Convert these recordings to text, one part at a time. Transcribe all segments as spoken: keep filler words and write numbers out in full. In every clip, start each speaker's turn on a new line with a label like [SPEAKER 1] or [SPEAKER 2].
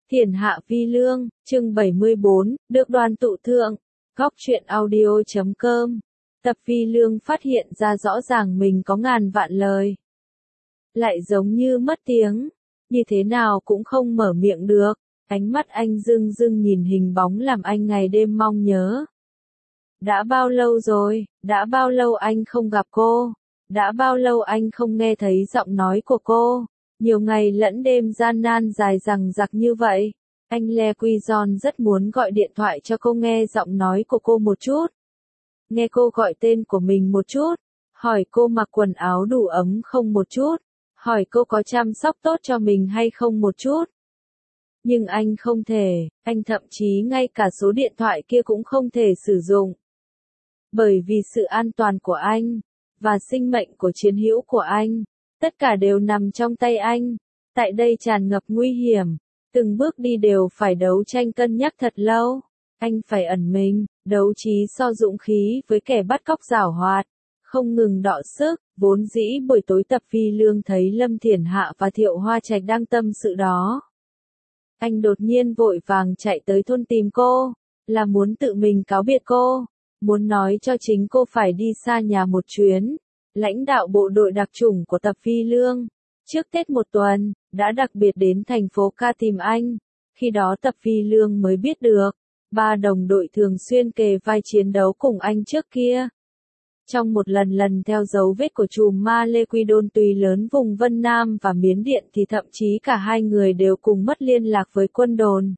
[SPEAKER 1] Thiền hạ vi lương, chương bảy mươi bốn, được đoàn tụ thượng. Góc truyện audio chấm com. Tập vi lương phát hiện ra rõ ràng mình có ngàn vạn lời. Lại giống như mất tiếng, như thế nào cũng không mở miệng được. Ánh mắt anh rưng rưng nhìn hình bóng làm anh ngày đêm mong nhớ. Đã bao lâu rồi, đã bao lâu anh không gặp cô, đã bao lâu anh không nghe thấy giọng nói của cô. Nhiều ngày lẫn đêm gian nan dài dằng dặc như vậy, anh Le Quy Giòn rất muốn gọi điện thoại cho cô nghe giọng nói của cô một chút. Nghe cô gọi tên của mình một chút, hỏi cô mặc quần áo đủ ấm không một chút, hỏi cô có chăm sóc tốt cho mình hay không một chút. Nhưng anh không thể, anh thậm chí ngay cả số điện thoại kia cũng không thể sử dụng. Bởi vì sự an toàn của anh, và sinh mệnh của chiến hữu của anh, tất cả đều nằm trong tay anh. Tại đây tràn ngập nguy hiểm, từng bước đi đều phải đấu tranh cân nhắc thật lâu. Anh phải ẩn mình, đấu trí so dũng khí với kẻ bắt cóc giảo hoạt, không ngừng đọ sức. Vốn dĩ buổi tối tập vi lương thấy Lâm Thiển Hạ và Thiệu Hoa Trạch đang tâm sự đó. Anh đột nhiên vội vàng chạy tới thôn tìm cô, là muốn tự mình cáo biệt cô, muốn nói cho chính cô phải đi xa nhà một chuyến. Lãnh đạo bộ đội đặc chủng của tập vi lương, trước Tết một tuần, đã đặc biệt đến thành phố Ca tìm anh. Khi đó tập vi lương mới biết được, ba đồng đội thường xuyên kề vai chiến đấu cùng anh trước kia. Trong một lần lần theo dấu vết của chùm ma Lê Quy Đôn tùy lớn vùng Vân Nam và Miến Điện thì thậm chí cả hai người đều cùng mất liên lạc với quân đồn.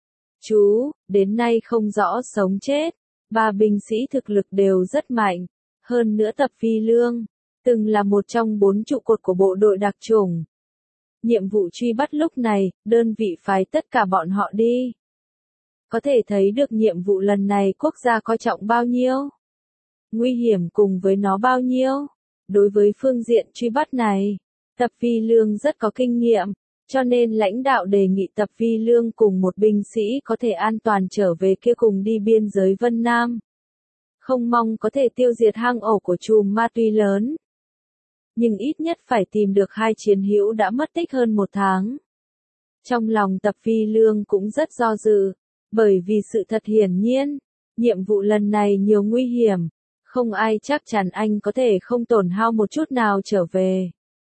[SPEAKER 1] Chú, đến nay không rõ sống chết, ba binh sĩ thực lực đều rất mạnh. Hơn nữa tập vi lương, từng là một trong bốn trụ cột của bộ đội đặc chủng. Nhiệm vụ truy bắt lúc này, đơn vị phái tất cả bọn họ đi. Có thể thấy được nhiệm vụ lần này quốc gia coi trọng bao nhiêu. Nguy hiểm cùng với nó bao nhiêu. Đối với phương diện truy bắt này, tập vi lương rất có kinh nghiệm, cho nên lãnh đạo đề nghị tập vi lương cùng một binh sĩ có thể an toàn trở về kia cùng đi biên giới Vân Nam. Không mong có thể tiêu diệt hang ổ của chùm ma túy lớn, nhưng ít nhất phải tìm được hai chiến hữu đã mất tích hơn một tháng. Trong lòng tập vi lương cũng rất do dự, bởi vì sự thật hiển nhiên, nhiệm vụ lần này nhiều nguy hiểm, không ai chắc chắn anh có thể không tổn hao một chút nào trở về.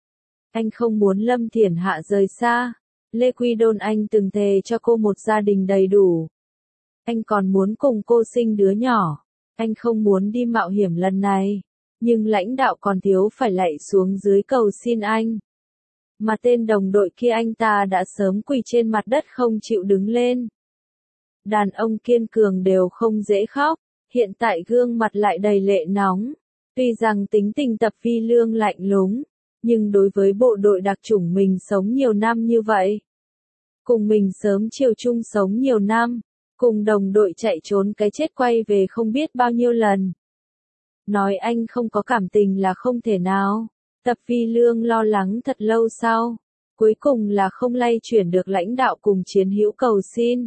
[SPEAKER 1] Anh không muốn Lâm Thiển Hạ rời xa, Lê Quy Đôn anh từng thề cho cô một gia đình đầy đủ. Anh còn muốn cùng cô sinh đứa nhỏ, anh không muốn đi mạo hiểm lần này. Nhưng lãnh đạo còn thiếu phải lạy xuống dưới cầu xin anh. Mà tên đồng đội kia anh ta đã sớm quỳ trên mặt đất không chịu đứng lên. Đàn ông kiên cường đều không dễ khóc, hiện tại gương mặt lại đầy lệ nóng. Tuy rằng tính tình tập vi lương lạnh lùng, nhưng đối với bộ đội đặc chủng mình sống nhiều năm như vậy. Cùng mình sớm chiều chung sống nhiều năm, cùng đồng đội chạy trốn cái chết quay về không biết bao nhiêu lần. Nói anh không có cảm tình là không thể nào. Tập vi lương lo lắng thật lâu sau, cuối cùng là không lay chuyển được lãnh đạo cùng chiến hữu cầu xin.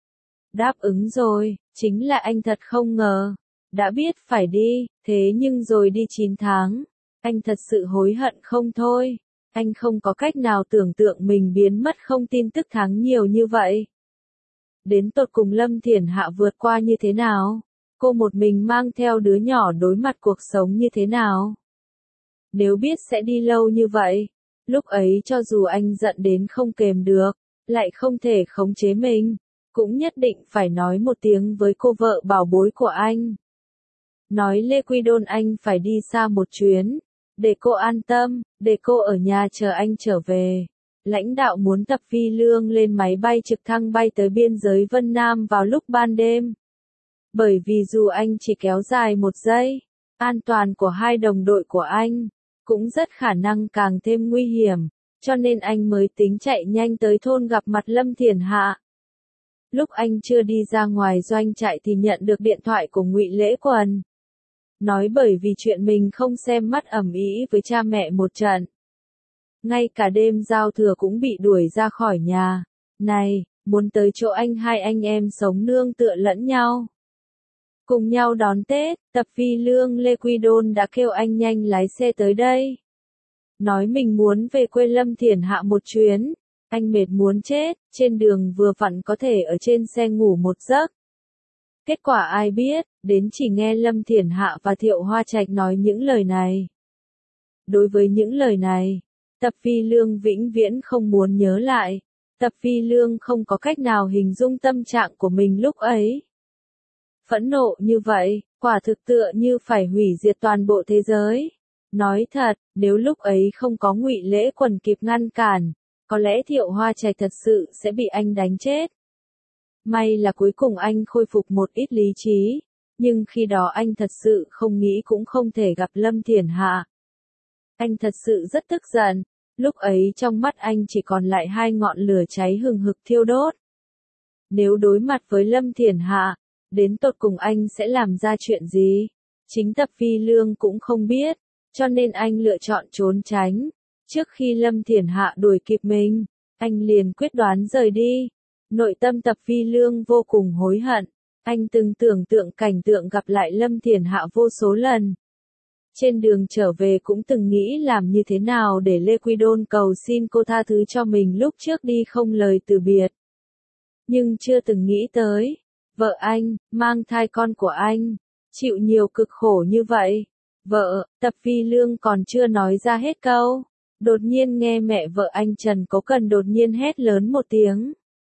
[SPEAKER 1] Đáp ứng rồi, chính là anh thật không ngờ. Đã biết phải đi, thế nhưng rồi đi chín tháng. Anh thật sự hối hận không thôi. Anh không có cách nào tưởng tượng mình biến mất không tin tức tháng nhiều như vậy. Đến tột cùng Lâm Thiển Hạ vượt qua như thế nào? Cô một mình mang theo đứa nhỏ đối mặt cuộc sống như thế nào? Nếu biết sẽ đi lâu như vậy, lúc ấy cho dù anh giận đến không kềm được, lại không thể khống chế mình, cũng nhất định phải nói một tiếng với cô vợ bảo bối của anh. Nói Lê Quy Đôn anh phải đi xa một chuyến, để cô an tâm, để cô ở nhà chờ anh trở về. Lãnh đạo muốn tập vi lương lên máy bay trực thăng bay tới biên giới Vân Nam vào lúc ban đêm. Bởi vì dù anh chỉ kéo dài một giây, an toàn của hai đồng đội của anh cũng rất khả năng càng thêm nguy hiểm, cho nên anh mới tính chạy nhanh tới thôn gặp mặt Lâm Thiển Hạ. Lúc anh chưa đi ra ngoài doanh trại thì nhận được điện thoại của Ngụy Lễ Quần. Nói bởi vì chuyện mình không xem mắt ầm ĩ với cha mẹ một trận. Ngay cả đêm giao thừa cũng bị đuổi ra khỏi nhà. Này, muốn tới chỗ anh hai anh em sống nương tựa lẫn nhau. Cùng nhau đón Tết, tập vi lương Lê Quy Đôn đã kêu anh nhanh lái xe tới đây. Nói mình muốn về quê Lâm Thiển Hạ một chuyến, Anh mệt muốn chết, trên đường vừa vặn có thể ở trên xe ngủ một giấc. Kết quả ai biết, đến chỉ nghe Lâm Thiển Hạ và Thiệu Hoa Trạch nói những lời này. Đối với những lời này, Tập Phi Lương vĩnh viễn không muốn nhớ lại. Tập Phi Lương không có cách nào hình dung tâm trạng của mình lúc ấy. Phẫn nộ như vậy, quả thực tựa như phải hủy diệt toàn bộ thế giới. Nói thật, nếu lúc ấy không có Ngụy Lễ Quần kịp ngăn cản, có lẽ Thiệu Hoa Trạch thật sự sẽ bị anh đánh chết. May là cuối cùng anh khôi phục một ít lý trí, nhưng khi đó anh thật sự không nghĩ cũng không thể gặp Lâm Thiển Hạ. Anh thật sự rất tức giận, lúc ấy trong mắt anh chỉ còn lại hai ngọn lửa cháy hừng hực thiêu đốt. Nếu đối mặt với Lâm Thiển Hạ, đến tột cùng anh sẽ làm ra chuyện gì? Chính Tập Phi Lương cũng không biết, cho nên anh lựa chọn trốn tránh. Trước khi Lâm Thiển Hạ đuổi kịp mình, anh liền quyết đoán rời đi. Nội tâm Tập Phi Lương vô cùng hối hận. Anh từng tưởng tượng cảnh tượng gặp lại Lâm Thiển Hạ vô số lần. Trên đường trở về cũng từng nghĩ làm như thế nào để Lê Quy Đôn cầu xin cô tha thứ cho mình lúc trước đi không lời từ biệt. Nhưng chưa từng nghĩ tới, vợ anh, mang thai con của anh, chịu nhiều cực khổ như vậy. Vợ, Tập Phi Lương còn chưa nói ra hết câu. Đột nhiên nghe mẹ vợ anh Trần Cố Cần đột nhiên hét lớn một tiếng.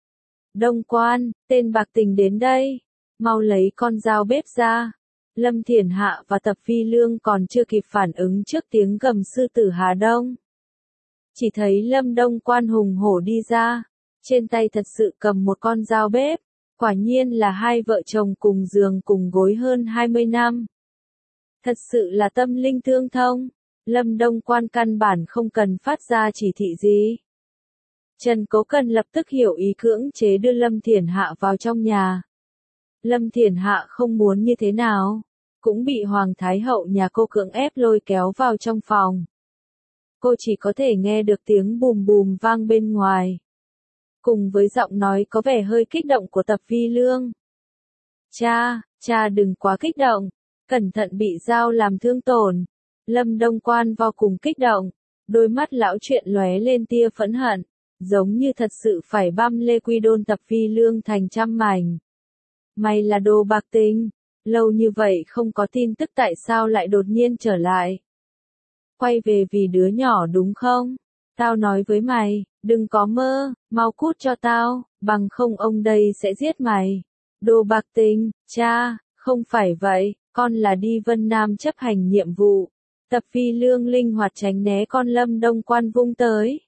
[SPEAKER 1] Đông Quan, tên bạc tình đến đây, mau lấy con dao bếp ra. Lâm Thiển Hạ và Tập Phi Lương còn chưa kịp phản ứng trước tiếng gầm sư tử Hà Đông. Chỉ thấy Lâm Đông Quan hùng hổ đi ra, trên tay thật sự cầm một con dao bếp, quả nhiên là hai vợ chồng cùng giường cùng gối hơn hai mươi năm. Thật sự là tâm linh tương thông, Lâm Đông Quan căn bản không cần phát ra chỉ thị gì. Trần Cố Cần lập tức hiểu ý cưỡng chế đưa Lâm Thiển Hạ vào trong nhà. Lâm Thiển Hạ không muốn như thế nào, cũng bị Hoàng Thái Hậu nhà cô cưỡng ép lôi kéo vào trong phòng. Cô chỉ có thể nghe được tiếng bùm bùm vang bên ngoài. Cùng với giọng nói có vẻ hơi kích động của Tập Phi Lương. Cha, cha đừng quá kích động, cẩn thận bị dao làm thương tổn. Lâm Đông Quan vô cùng kích động, đôi mắt lão truyện lóe lên tia phẫn hận, giống như thật sự phải băm Lê Quy Đôn Tập Phi Lương thành trăm mảnh. Mày là đồ bạc tình, lâu như vậy không có tin tức tại sao lại đột nhiên trở lại. Quay về vì đứa nhỏ đúng không? Tao nói với mày, đừng có mơ, mau cút cho tao, bằng không ông đây sẽ giết mày. Đồ bạc tình, cha, không phải vậy, con là đi Vân Nam chấp hành nhiệm vụ. Tập Phi Lương linh hoạt tránh né con Lâm Đông Quan vung tới.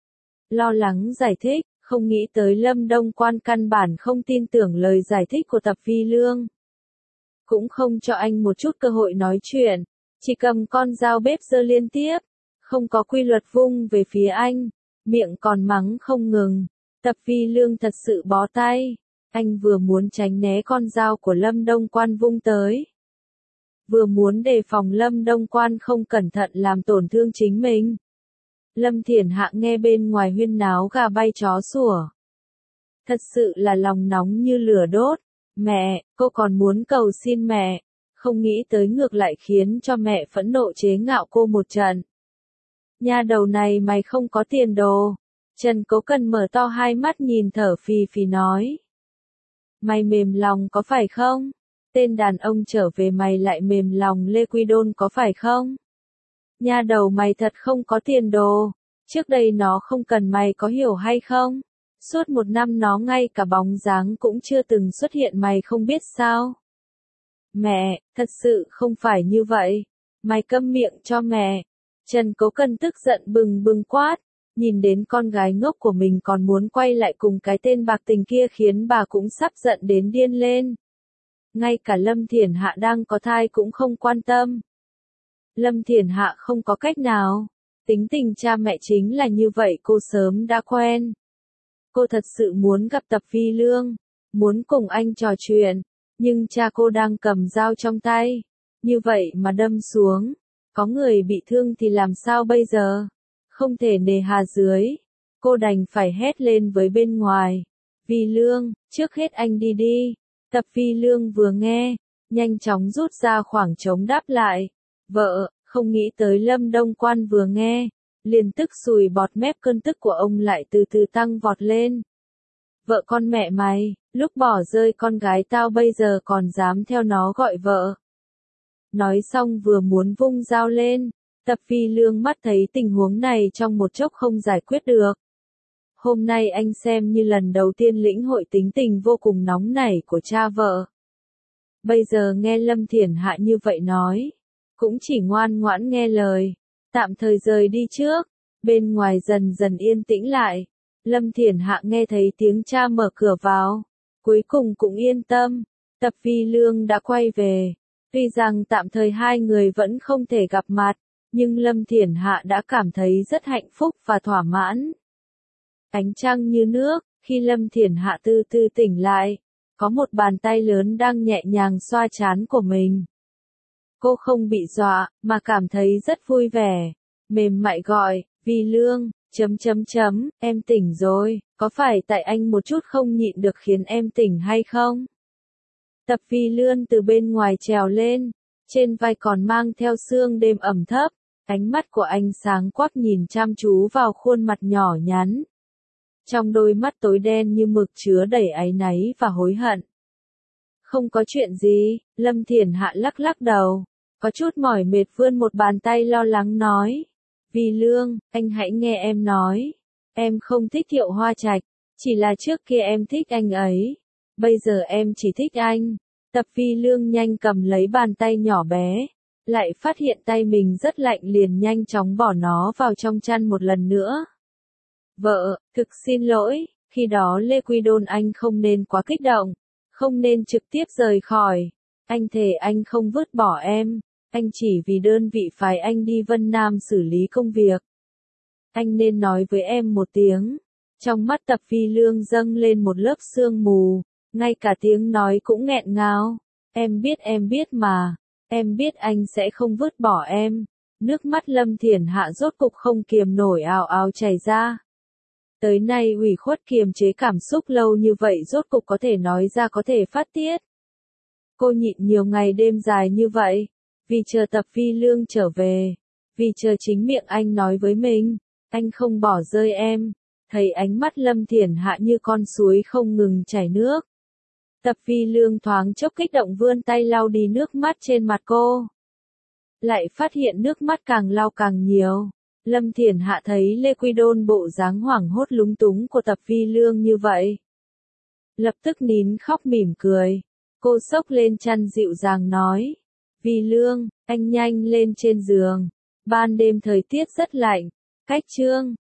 [SPEAKER 1] Lo lắng giải thích, không nghĩ tới Lâm Đông Quan căn bản không tin tưởng lời giải thích của Tập Phi Lương. Cũng không cho anh một chút cơ hội nói chuyện, chỉ cầm con dao bếp giơ liên tiếp, không có quy luật vung về phía anh, miệng còn mắng không ngừng. Tập Phi Lương thật sự bó tay, anh vừa muốn tránh né con dao của Lâm Đông Quan vung tới, vừa muốn đề phòng Lâm Đông Quan không cẩn thận làm tổn thương chính mình. Lâm Thiển Hạ nghe bên ngoài huyên náo gà bay chó sủa. Thật sự là lòng nóng như lửa đốt. Mẹ, cô còn muốn cầu xin mẹ, không nghĩ tới ngược lại khiến cho mẹ phẫn nộ chế ngạo cô một trận. Nha đầu này mày không có tiền đồ. Trần Cố Cần mở to hai mắt nhìn thở phì phì nói. Mày mềm lòng có phải không? Tên đàn ông trở về mày lại mềm lòng Lê Quy Đôn có phải không? Nha đầu mày thật không có tiền đồ, trước đây nó không cần mày có hiểu hay không? Suốt một năm nó ngay cả bóng dáng cũng chưa từng xuất hiện mày không biết sao? Mẹ, thật sự không phải như vậy, mày câm miệng cho mẹ. Trần Cố Cần tức giận bừng bừng quát, nhìn đến con gái ngốc của mình còn muốn quay lại cùng cái tên bạc tình kia khiến bà cũng sắp giận đến điên lên. Ngay cả Lâm Thiển Hạ đang có thai cũng không quan tâm. Lâm Thiển Hạ không có cách nào, tính tình cha mẹ chính là như vậy cô sớm đã quen. Cô thật sự muốn gặp Tập Phi Lương, muốn cùng anh trò chuyện, nhưng cha cô đang cầm dao trong tay, như vậy mà đâm xuống, có người bị thương thì làm sao bây giờ? Không thể nề hà dưới, cô đành phải hét lên với bên ngoài. Phi Lương, trước hết anh đi đi. Tập Phi Lương vừa nghe, nhanh chóng rút ra khoảng trống đáp lại. Vợ, không nghĩ tới Lâm Đông Quan vừa nghe, liền tức sùi bọt mép, cơn tức của ông lại từ từ tăng vọt lên. Vợ con mẹ mày, lúc bỏ rơi con gái tao bây giờ còn dám theo nó gọi vợ. Nói xong vừa muốn vung dao lên, Tập Vi Lương mắt thấy tình huống này trong một chốc không giải quyết được. Hôm nay anh xem như lần đầu tiên lĩnh hội tính tình vô cùng nóng nảy của cha vợ. Bây giờ nghe Lâm Thiển Hạ như vậy nói, cũng chỉ ngoan ngoãn nghe lời, tạm thời rời đi trước. Bên ngoài dần dần yên tĩnh lại, Lâm Thiển Hạ nghe thấy tiếng cha mở cửa vào, cuối cùng cũng yên tâm, Tập Vi Lương đã quay về. Tuy rằng tạm thời hai người vẫn không thể gặp mặt, nhưng Lâm Thiển Hạ đã cảm thấy rất hạnh phúc và thỏa mãn. Ánh trăng như nước, khi Lâm Thiển Hạ từ từ tỉnh lại, có một bàn tay lớn đang nhẹ nhàng xoa trán của mình. Cô không bị dọa, mà cảm thấy rất vui vẻ, mềm mại gọi, Vi Lương, chấm chấm chấm, em tỉnh rồi, có phải tại anh một chút không nhịn được khiến em tỉnh hay không? Tập Vi Lương từ bên ngoài trèo lên, trên vai còn mang theo sương đêm ẩm thấp, ánh mắt của anh sáng quắc nhìn chăm chú vào khuôn mặt nhỏ nhắn. Trong đôi mắt tối đen như mực chứa đầy áy náy và hối hận. Không có chuyện gì, Lâm Thiển Hạ lắc lắc đầu, có chút mỏi mệt vươn một bàn tay lo lắng nói. Vi Lương, anh hãy nghe em nói, em không thích Thiệu Hoa Trạch, chỉ là trước kia em thích anh ấy, bây giờ em chỉ thích anh. Tập Vi Lương nhanh cầm lấy bàn tay nhỏ bé, lại phát hiện tay mình rất lạnh liền nhanh chóng bỏ nó vào trong chăn một lần nữa. Vợ, thực xin lỗi, khi đó Lê Quy Đôn anh không nên quá kích động, không nên trực tiếp rời khỏi. Anh thề anh không vứt bỏ em, anh chỉ vì đơn vị phái anh đi Vân Nam xử lý công việc. Anh nên nói với em một tiếng. Trong mắt Tập Vi Lương dâng lên một lớp sương mù, ngay cả tiếng nói cũng nghẹn ngào. Em biết em biết mà, em biết anh sẽ không vứt bỏ em. Nước mắt Lâm Thiển Hạ rốt cục không kiềm nổi ào ào chảy ra. Tới nay ủy khuất kiềm chế cảm xúc lâu như vậy rốt cục có thể nói ra, có thể phát tiết. Cô nhịn nhiều ngày đêm dài như vậy, vì chờ Tập Vi Lương trở về, vì chờ chính miệng anh nói với mình, anh không bỏ rơi em. Thấy ánh mắt Lâm Thiển Hạ như con suối không ngừng chảy nước. Tập Vi Lương thoáng chốc kích động vươn tay lau đi nước mắt trên mặt cô. Lại phát hiện nước mắt càng lau càng nhiều. Lâm Thiển Hạ thấy Lê Quy Đôn bộ dáng hoảng hốt lúng túng của Tập Vi Lương như vậy, lập tức nín khóc mỉm cười. Cô xốc lên chăn dịu dàng nói, Vi Lương, anh nhanh lên trên giường, ban đêm thời tiết rất lạnh, cách trương.